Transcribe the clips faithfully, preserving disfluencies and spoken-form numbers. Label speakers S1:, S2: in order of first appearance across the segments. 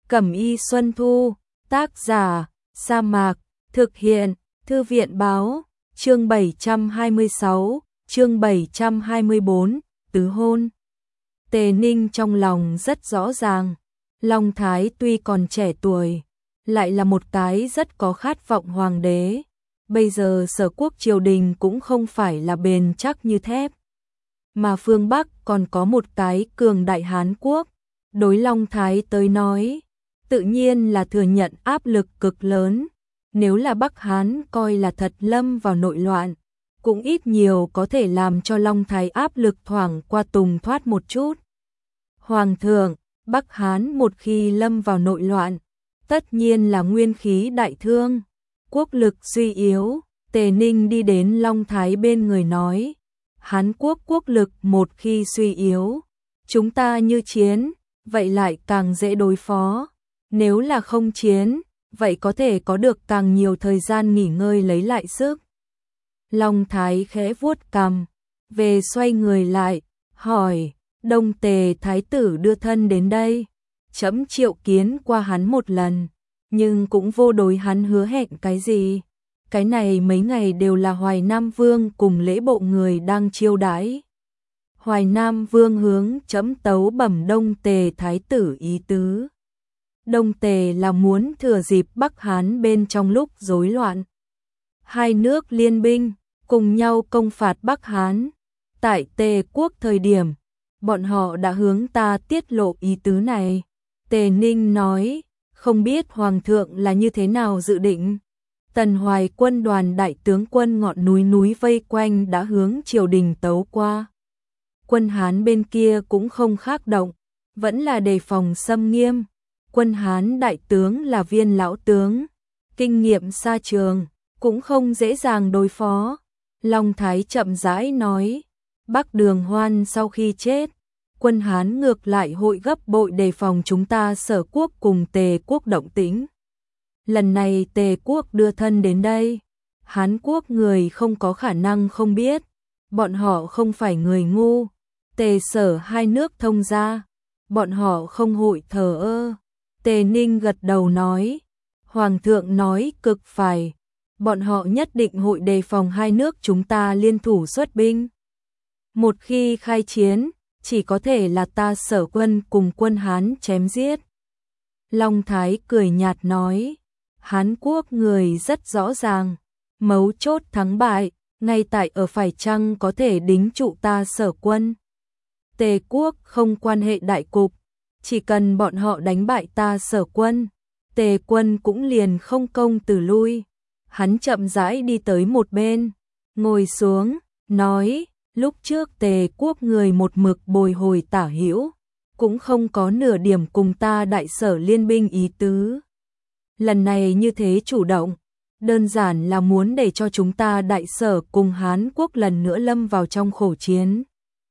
S1: Cẩm y Xuân Thu, tác giả, Sa Mạc, thực hiện, Thư viện Báo, chương bảy trăm hai mươi sáu, chương bảy trăm hai mươi bốn, tứ hôn. Tề Ninh trong lòng rất rõ ràng, Long Thái tuy còn trẻ tuổi, lại là một cái rất có khát vọng hoàng đế. Bây giờ Sở quốc triều đình cũng không phải là bền chắc như thép, mà phương Bắc còn có một cái cường đại Hán quốc. Đối Long Thái tới nói, tự nhiên là thừa nhận áp lực cực lớn. Nếu là Bắc Hán coi là thật lâm vào nội loạn, cũng ít nhiều có thể làm cho Long Thái áp lực thoảng qua tùng thoát một chút. Hoàng thượng, Bắc Hán một khi lâm vào nội loạn, tất nhiên là nguyên khí đại thương, quốc lực suy yếu. Tề Ninh đi đến Long Thái bên người nói, Hán quốc quốc lực một khi suy yếu, chúng ta như chiến, vậy lại càng dễ đối phó. Nếu là không chiến, vậy có thể có được càng nhiều thời gian nghỉ ngơi lấy lại sức. Long Thái khẽ vuốt cằm, về xoay người lại, hỏi, Đông Tề Thái tử đưa thân đến đây, trẫm triệu kiến qua hắn một lần, nhưng cũng vô đối hắn hứa hẹn cái gì. Cái này mấy ngày đều là Hoài Nam Vương cùng lễ bộ người đang chiêu đãi. Hoài Nam Vương hướng trẫm tấu bẩm Đông Tề Thái tử ý tứ. Đông Tề là muốn thừa dịp Bắc Hán bên trong lúc rối loạn, hai nước liên binh, cùng nhau công phạt Bắc Hán. Tại Tề quốc thời điểm, bọn họ đã hướng ta tiết lộ ý tứ này. Tề Ninh nói, không biết Hoàng thượng là như thế nào dự định. Tần Hoài quân đoàn đại tướng quân ngọn núi núi vây quanh đã hướng triều đình tấu qua. Quân Hán bên kia cũng không khác động, vẫn là đề phòng xâm nghiêm. Quân Hán đại tướng là Viên lão tướng, kinh nghiệm xa trường, cũng không dễ dàng đối phó. Long Thái chậm rãi nói, Bắc Đường Hoan sau khi chết, quân Hán ngược lại hội gấp bội đề phòng chúng ta Sở quốc cùng Tề quốc động tĩnh. Lần này Tề quốc đưa thân đến đây, Hán quốc người không có khả năng không biết, bọn họ không phải người ngu. Tề Sở hai nước thông gia, bọn họ không hội thờ ơ. Tề Ninh gật đầu nói, Hoàng thượng nói cực phải, bọn họ nhất định hội đề phòng hai nước chúng ta liên thủ xuất binh. Một khi khai chiến, chỉ có thể là ta Sở quân cùng quân Hán chém giết. Long Thái cười nhạt nói, Hán quốc người rất rõ ràng, mấu chốt thắng bại, ngay tại ở phải chăng có thể đính trụ ta Sở quân. Tề quốc không quan hệ đại cục, chỉ cần bọn họ đánh bại ta Sở quân, Tề quân cũng liền không công từ lui. Hắn chậm rãi đi tới một bên, ngồi xuống, nói, lúc trước Tề quốc người một mực bồi hồi tả hữu, cũng không có nửa điểm cùng ta đại Sở liên binh ý tứ. Lần này như thế chủ động, đơn giản là muốn để cho chúng ta đại Sở cùng Hán quốc lần nữa lâm vào trong khổ chiến.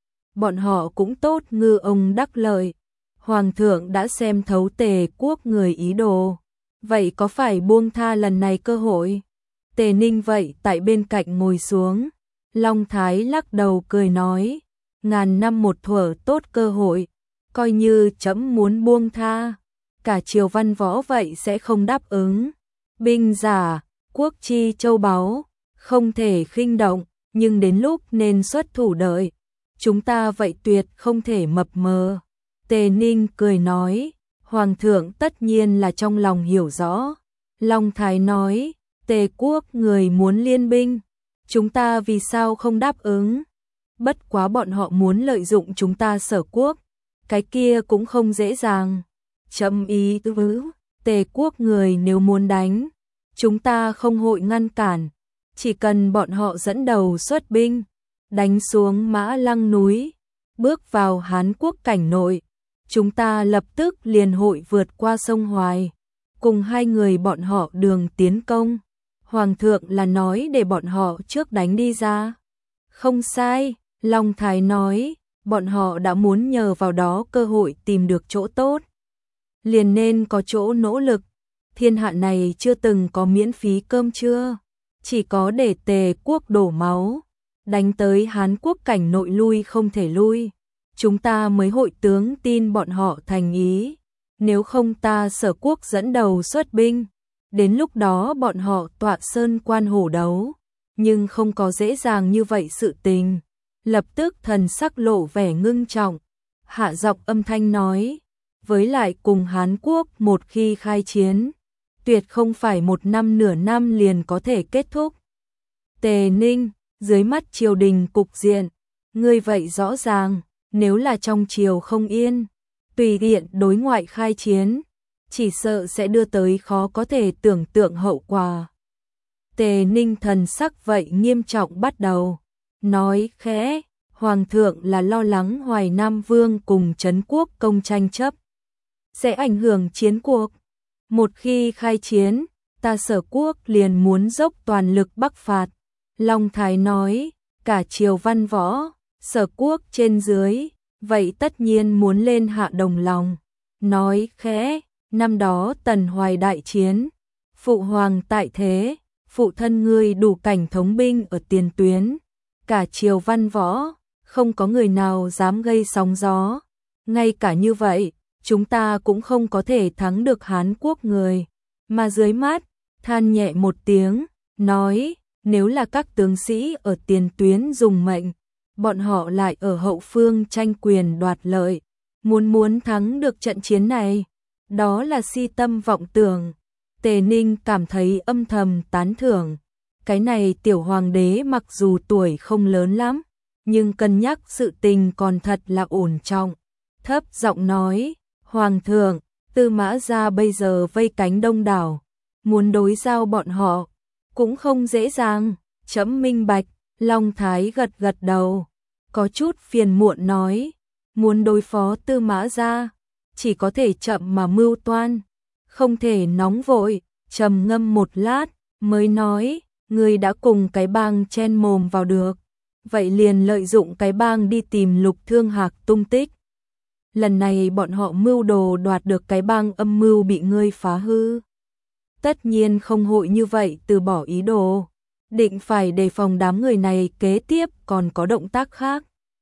S1: Bọn họ cũng tốt ngư ông đắc lợi. Hoàng thượng đã xem thấu Tề quốc người ý đồ, vậy có phải buông tha lần này cơ hội? Tề Ninh vậy tại bên cạnh ngồi xuống. Long Thái lắc đầu cười nói, ngàn năm một thuở tốt cơ hội, coi như trẫm muốn buông tha, cả triều văn võ vậy sẽ không đáp ứng. Binh giả, quốc chi châu báu, không thể khinh động, nhưng đến lúc nên xuất thủ đợi, chúng ta vậy tuyệt không thể mập mờ. Tề Ninh cười nói, Hoàng thượng tất nhiên là trong lòng hiểu rõ. Long Thái nói, Tề quốc người muốn liên binh, chúng ta vì sao không đáp ứng? Bất quá bọn họ muốn lợi dụng chúng ta Sở quốc, cái kia cũng không dễ dàng. Chậm ý tứ, Tề quốc người nếu muốn đánh, chúng ta không hội ngăn cản, chỉ cần bọn họ dẫn đầu xuất binh, đánh xuống Mã Lăng núi, bước vào Hán quốc cảnh nội, chúng ta lập tức liền hội vượt qua sông Hoài, cùng hai người bọn họ đường tiến công. Hoàng thượng là nói để bọn họ trước đánh đi ra. Không sai, Long Thái nói, bọn họ đã muốn nhờ vào đó cơ hội tìm được chỗ tốt, liền nên có chỗ nỗ lực. Thiên hạ này chưa từng có miễn phí cơm trưa, chỉ có để Tề quốc đổ máu, đánh tới Hán quốc cảnh nội lui không thể lui, chúng ta mới hội tướng tin bọn họ thành ý. nếu không ta Sở quốc dẫn đầu xuất binh, đến lúc đó bọn họ tọa sơn quan hổ đấu, nhưng không có dễ dàng như vậy sự tình. Lập tức thần sắc lộ vẻ ngưng trọng, hạ giọng âm thanh nói, với lại cùng Hán Quốc một khi khai chiến, tuyệt không phải một năm nửa năm liền có thể kết thúc. Tề Ninh, dưới mắt triều đình cục diện, ngươi vậy rõ ràng, nếu là trong triều không yên, tùy tiện đối ngoại khai chiến, chỉ sợ sẽ đưa tới khó có thể tưởng tượng hậu quả. Tề Ninh thần sắc vậy nghiêm trọng bắt đầu, nói khẽ, Hoàng thượng là lo lắng Hoài Nam Vương cùng Trấn Quốc công tranh chấp, sẽ ảnh hưởng chiến cuộc. Một khi khai chiến, ta Sở quốc liền muốn dốc toàn lực bắc phạt. Long Thái nói, cả triều văn võ, Sở quốc trên dưới, vậy tất nhiên muốn lên hạ đồng lòng. Nói khẽ, năm đó Tần Hoài đại chiến, phụ hoàng tại thế, phụ thân ngươi đủ cảnh thống binh ở tiền tuyến, cả triều văn võ, không có người nào dám gây sóng gió. Ngay cả như vậy, chúng ta cũng không có thể thắng được Hán Quốc người. Mà dưới mắt, than nhẹ một tiếng, nói, nếu là các tướng sĩ ở tiền tuyến dùng mệnh, bọn họ lại ở hậu phương tranh quyền đoạt lợi, muốn muốn thắng được trận chiến này, đó là si tâm vọng tưởng. Tề Ninh cảm thấy âm thầm tán thưởng, cái này tiểu hoàng đế mặc dù tuổi không lớn lắm, nhưng cân nhắc sự tình còn thật là ổn trọng. Thấp giọng nói, Hoàng thượng, Tư Mã gia bây giờ vây cánh đông đảo, muốn đối giao bọn họ, cũng không dễ dàng. Chấm minh bạch. Long Thái gật gật đầu, có chút phiền muộn nói, muốn đối phó Tư Mã gia, chỉ có thể chậm mà mưu toan, không thể nóng vội. Trầm ngâm một lát, mới nói, ngươi đã cùng cái bang chen mồm vào được, vậy liền lợi dụng cái bang đi tìm Lục Thương Hạc tung tích. Lần này bọn họ mưu đồ đoạt được cái bang âm mưu bị ngươi phá hư, tất nhiên không hội như vậy từ bỏ ý đồ, định phải đề phòng đám người này kế tiếp còn có động tác khác.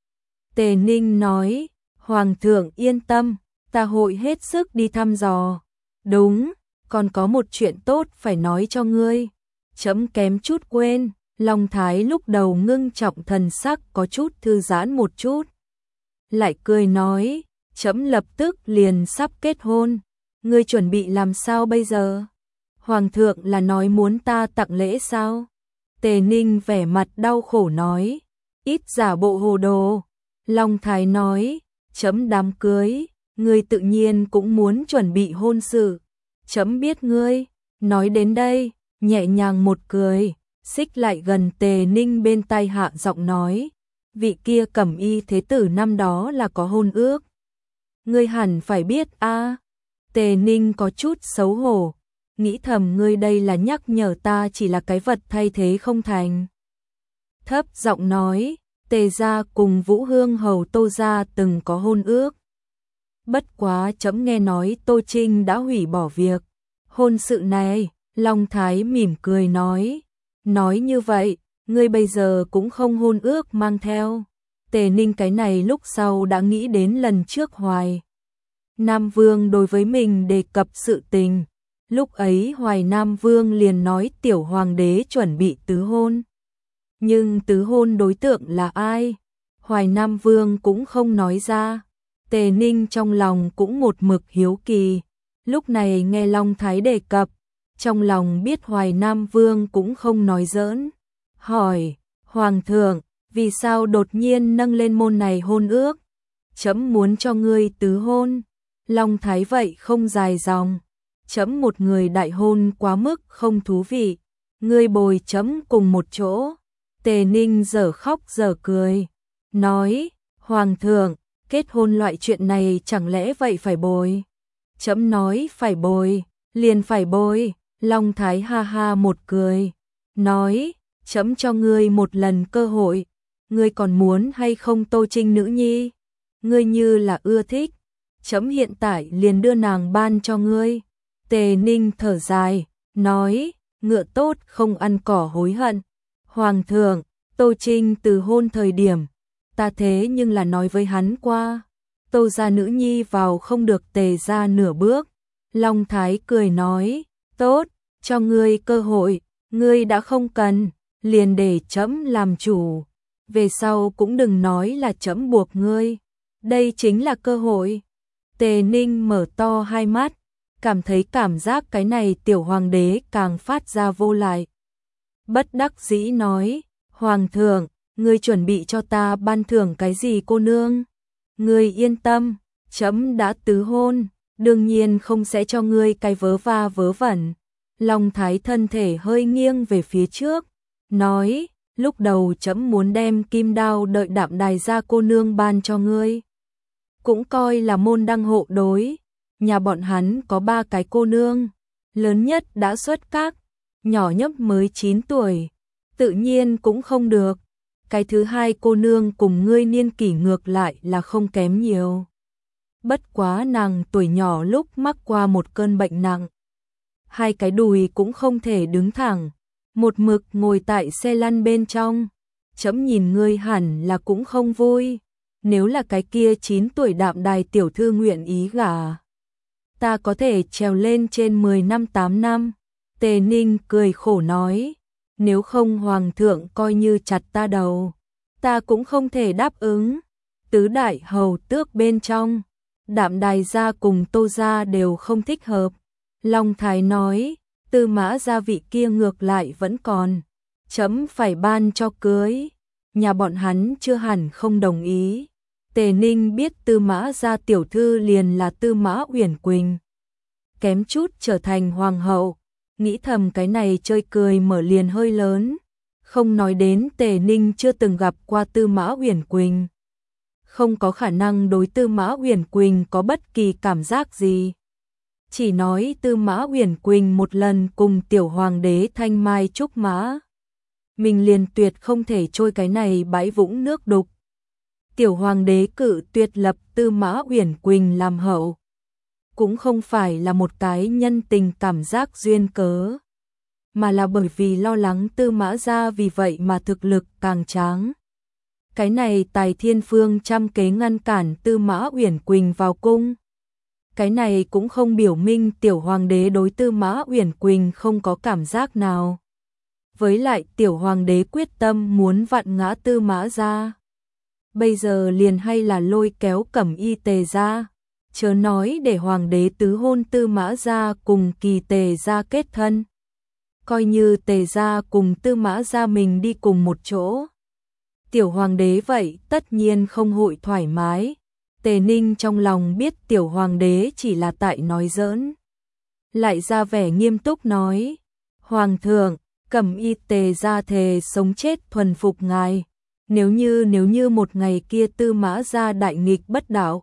S1: Tề Ninh nói, Hoàng thượng yên tâm, ta hội hết sức đi thăm dò. Đúng, còn có một chuyện tốt phải nói cho ngươi. Chấm kém chút quên. Long Thái lúc đầu ngưng trọng thần sắc có chút thư giãn một chút, lại cười nói, chấm lập tức liền sắp kết hôn, ngươi chuẩn bị làm sao bây giờ? Hoàng thượng là nói muốn ta tặng lễ sao? Tề Ninh vẻ mặt đau khổ nói, ít giả bộ hồ đồ. Long Thái nói, chấm đám cưới, ngươi tự nhiên cũng muốn chuẩn bị hôn sự. Chấm biết ngươi. Nói đến đây, nhẹ nhàng một cười, xích lại gần Tề Ninh bên tai hạ giọng nói, vị kia Cẩm Y thế tử năm đó là có hôn ước. Ngươi hẳn phải biết a. À. Tề Ninh có chút xấu hổ, nghĩ thầm ngươi đây là nhắc nhở ta chỉ là cái vật thay thế không thành. Thấp giọng nói, Tề gia cùng Vũ Hương hầu Tô gia từng có hôn ước. Bất quá chấm nghe nói Tô Trinh đã hủy bỏ việc hôn sự này. Long Thái mỉm cười nói, nói như vậy, ngươi bây giờ cũng không hôn ước mang theo. Tề Ninh cái này lúc sau đã nghĩ đến lần trước Hoài Nam Vương đối với mình đề cập sự tình. Lúc ấy Hoài Nam Vương liền nói tiểu hoàng đế chuẩn bị tứ hôn. Nhưng tứ hôn đối tượng là ai? Hoài Nam Vương cũng không nói ra. Tề Ninh trong lòng cũng một mực hiếu kỳ. Lúc này nghe Long Thái đề cập, trong lòng biết Hoài Nam Vương cũng không nói giỡn. Hỏi, Hoàng thượng, vì sao đột nhiên nâng lên môn này hôn ước? Chấm muốn cho ngươi tứ hôn. Long Thái vậy không dài dòng. Chấm một người đại hôn quá mức không thú vị. Ngươi bồi chấm cùng một chỗ. Tề Ninh dở khóc dở cười. Nói, Hoàng thượng, kết hôn loại chuyện này chẳng lẽ vậy phải bồi? Chấm nói phải bồi, liền phải bồi. Long Thái ha ha một cười. Nói, chấm cho ngươi một lần cơ hội. Ngươi còn muốn hay không Tô Trinh nữ nhi? Ngươi như là ưa thích, chấm hiện tại liền đưa nàng ban cho ngươi. Tề Ninh thở dài, nói, ngựa tốt không ăn cỏ hối hận. Hoàng thượng, Tô Trinh từ hôn thời điểm, ta thế nhưng là nói với hắn qua. Tô gia nữ nhi vào không được Tề gia nửa bước. Long Thái cười nói, tốt, cho ngươi cơ hội, ngươi đã không cần, liền để trẫm làm chủ. Về sau cũng đừng nói là trẫm buộc ngươi, đây chính là cơ hội. Tề Ninh mở to hai mắt, cảm thấy cảm giác cái này tiểu hoàng đế càng phát ra vô lại. Bất đắc dĩ nói, Hoàng thượng, ngươi chuẩn bị cho ta ban thưởng cái gì cô nương? Ngươi yên tâm, trẫm đã tứ hôn, đương nhiên không sẽ cho ngươi cái vớ va vớ vẩn. Long Thái thân thể hơi nghiêng về phía trước, nói, lúc đầu trẫm muốn đem kim đao đợi Đạm Đài gia cô nương ban cho ngươi. Cũng coi là môn đăng hộ đối, nhà bọn hắn có ba cái cô nương, lớn nhất đã xuất các, nhỏ nhất mới chín tuổi, tự nhiên cũng không được. Cái thứ hai cô nương cùng ngươi niên kỷ ngược lại là không kém nhiều. Bất quá nàng tuổi nhỏ lúc mắc qua một cơn bệnh nặng. Hai cái đùi cũng không thể đứng thẳng, một mực ngồi tại xe lăn bên trong. Trẫm nhìn ngươi hẳn là cũng không vui, nếu là cái kia chín tuổi Đạm Đài tiểu thư nguyện ý gả, ta có thể trèo lên trên mười năm tám năm. Tề Ninh cười khổ nói, nếu không hoàng thượng coi như chặt ta đầu, ta cũng không thể đáp ứng. Tứ đại hầu tước bên trong, Đạm Đài gia cùng Tô gia đều không thích hợp. Long Thái nói, Tư Mã gia vị kia ngược lại vẫn còn, trẫm phải ban cho cưới, nhà bọn hắn chưa hẳn không đồng ý. Tề Ninh biết Tư Mã gia tiểu thư liền là Tư Mã Uyển Quỳnh, kém chút trở thành hoàng hậu, nghĩ thầm cái này chơi cười mở liền hơi lớn. Không nói đến Tề Ninh chưa từng gặp qua Tư Mã Uyển Quỳnh, không có khả năng đối Tư Mã Uyển Quỳnh có bất kỳ cảm giác gì. Chỉ nói Tư Mã Uyển Quỳnh một lần cùng tiểu hoàng đế thanh mai trúc mã, mình liền tuyệt không thể trôi cái này bãi vũng nước đục. Tiểu hoàng đế cự tuyệt lập Tư Mã Uyển Quỳnh làm hậu, cũng không phải là một cái nhân tình cảm giác duyên cớ, mà là bởi vì lo lắng Tư Mã gia vì vậy mà thực lực càng tráng. Cái này Tài Thiên Phương trăm kế ngăn cản Tư Mã Uyển Quỳnh vào cung. Cái này cũng không biểu minh tiểu hoàng đế đối Tư Mã Uyển Quỳnh không có cảm giác nào. Với lại tiểu hoàng đế quyết tâm muốn vặn ngã Tư Mã gia. Bây giờ liền hay là lôi kéo Cẩm Y Tề gia, chớ nói để hoàng đế tứ hôn Tư Mã gia cùng Kỳ Tề gia kết thân. Coi như Tề gia cùng Tư Mã gia mình đi cùng một chỗ, tiểu hoàng đế vậy tất nhiên không hội thoải mái. Tề Ninh trong lòng biết tiểu hoàng đế chỉ là tại nói giỡn, lại ra vẻ nghiêm túc nói, Hoàng thượng, Cẩm Y Tề gia thề sống chết thuần phục ngài, nếu như nếu như một ngày kia Tư Mã gia đại nghịch bất đạo,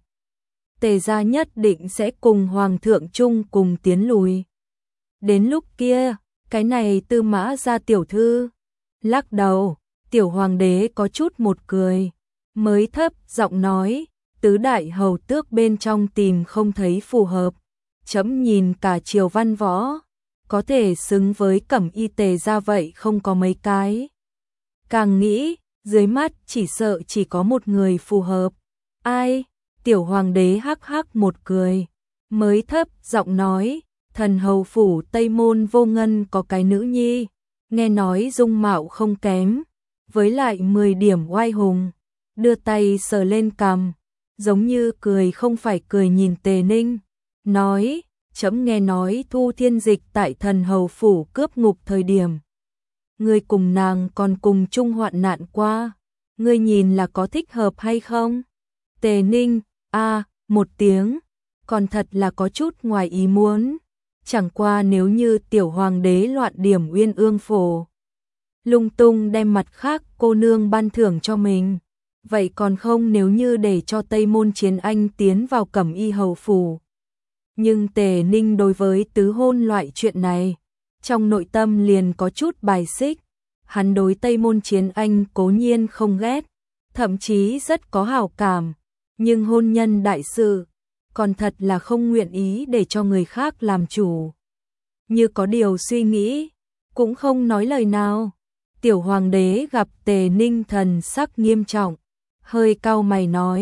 S1: Tề gia nhất định sẽ cùng hoàng thượng chung cùng tiến lùi. Đến lúc kia, cái này Tư Mã gia tiểu thư lắc đầu. Tiểu hoàng đế có chút một cười, mới thấp giọng nói, tứ đại hầu tước bên trong tìm không thấy phù hợp, chấm nhìn cả triều văn võ, có thể xứng với Cẩm Y Tề gia vậy không có mấy cái. Càng nghĩ, dưới mắt chỉ sợ chỉ có một người phù hợp. Ai? Tiểu hoàng đế hắc hắc một cười, mới thấp giọng nói, thần hầu phủ Tây Môn Vô Ngân có cái nữ nhi, nghe nói dung mạo không kém, với lại mười điểm oai hùng, đưa tay sờ lên cằm, giống như cười không phải cười nhìn Tề Ninh, nói, chấm nghe nói Thu Thiên Dịch tại thần hầu phủ cướp ngục thời điểm, ngươi cùng nàng còn cùng chung hoạn nạn qua, ngươi nhìn là có thích hợp hay không? Tề Ninh, a à, một tiếng, còn thật là có chút ngoài ý muốn, chẳng qua nếu như tiểu hoàng đế loạn điểm Uyên Ương phổ, lung tung đem mặt khác cô nương ban thưởng cho mình, vậy còn không nếu như để cho Tây Môn Chiến Anh tiến vào Cẩm Y hầu phủ. Nhưng Tề Ninh đối với tứ hôn loại chuyện này, trong nội tâm liền có chút bài xích, hắn đối Tây Môn Chiến Anh cố nhiên không ghét, thậm chí rất có hảo cảm, nhưng hôn nhân đại sự, còn thật là không nguyện ý để cho người khác làm chủ. Như có điều suy nghĩ, cũng không nói lời nào. Tiểu hoàng đế gặp Tề Ninh thần sắc nghiêm trọng, hơi cau mày nói,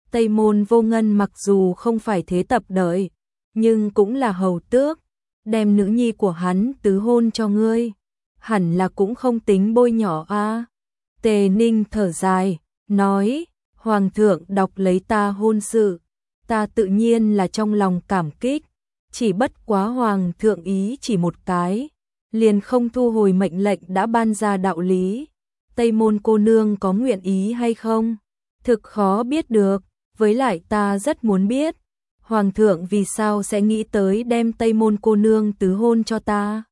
S1: Tây Môn Vô Ngân mặc dù không phải thế tập đời, nhưng cũng là hầu tước, đem nữ nhi của hắn tứ hôn cho ngươi, hẳn là cũng không tính bôi nhỏ a. Tề Ninh thở dài, nói, Hoàng thượng đọc lấy ta hôn sự, ta tự nhiên là trong lòng cảm kích, chỉ bất quá Hoàng thượng ý chỉ một cái, liền không thu hồi mệnh lệnh đã ban ra đạo lý. Tây Môn cô nương có nguyện ý hay không? Thực khó biết được, với lại ta rất muốn biết, Hoàng thượng vì sao sẽ nghĩ tới đem Tây Môn cô nương tứ hôn cho ta?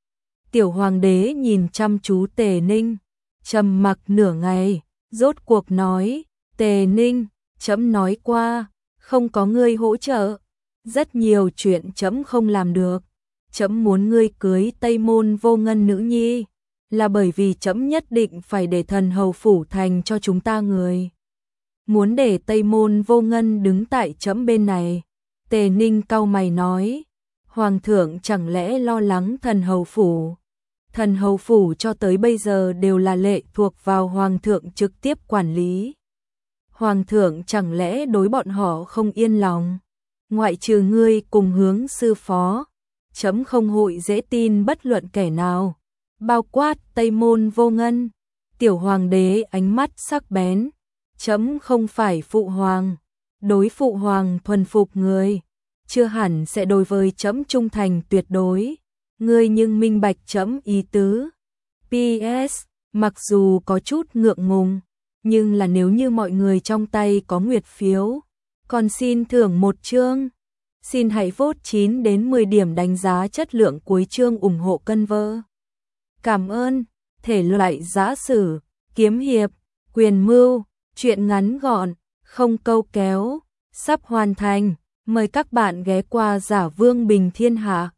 S1: Tiểu Hoàng đế nhìn chăm chú Tề Ninh, trầm mặc nửa ngày, rốt cuộc nói, Tề Ninh, trẫm nói qua, không có ngươi hỗ trợ, rất nhiều chuyện trẫm không làm được. Trẫm muốn ngươi cưới Tây Môn Vô Ngân nữ nhi, là bởi vì trẫm nhất định phải để thần hầu phủ thành cho chúng ta người. Muốn để Tây Môn Vô Ngân đứng tại trẫm bên này. Tề Ninh cau mày nói, Hoàng thượng chẳng lẽ lo lắng thần hầu phủ? Thần hầu phủ cho tới bây giờ đều là lệ thuộc vào Hoàng thượng trực tiếp quản lý. Hoàng thượng chẳng lẽ đối bọn họ không yên lòng? Ngoại trừ ngươi cùng hướng sư phó, trẫm không hội dễ tin bất luận kẻ nào, bao quát Tây Môn Vô Ngân. Tiểu Hoàng đế ánh mắt sắc bén, trẫm không phải phụ hoàng, đối phụ hoàng thuần phục người, chưa hẳn sẽ đối với trẫm trung thành tuyệt đối, ngươi nhưng minh bạch trẫm ý tứ. pê ét, mặc dù có chút ngượng ngùng, nhưng là nếu như mọi người trong tay có nguyệt phiếu, còn xin thưởng một chương. Xin hãy vote chín đến mười điểm đánh giá chất lượng cuối chương ủng hộ cân vơ. Cảm ơn. Thể loại giã sử, kiếm hiệp, quyền mưu, truyện ngắn gọn, không câu kéo, sắp hoàn thành. Mời các bạn ghé qua Giả Vương Bình Thiên Hạ.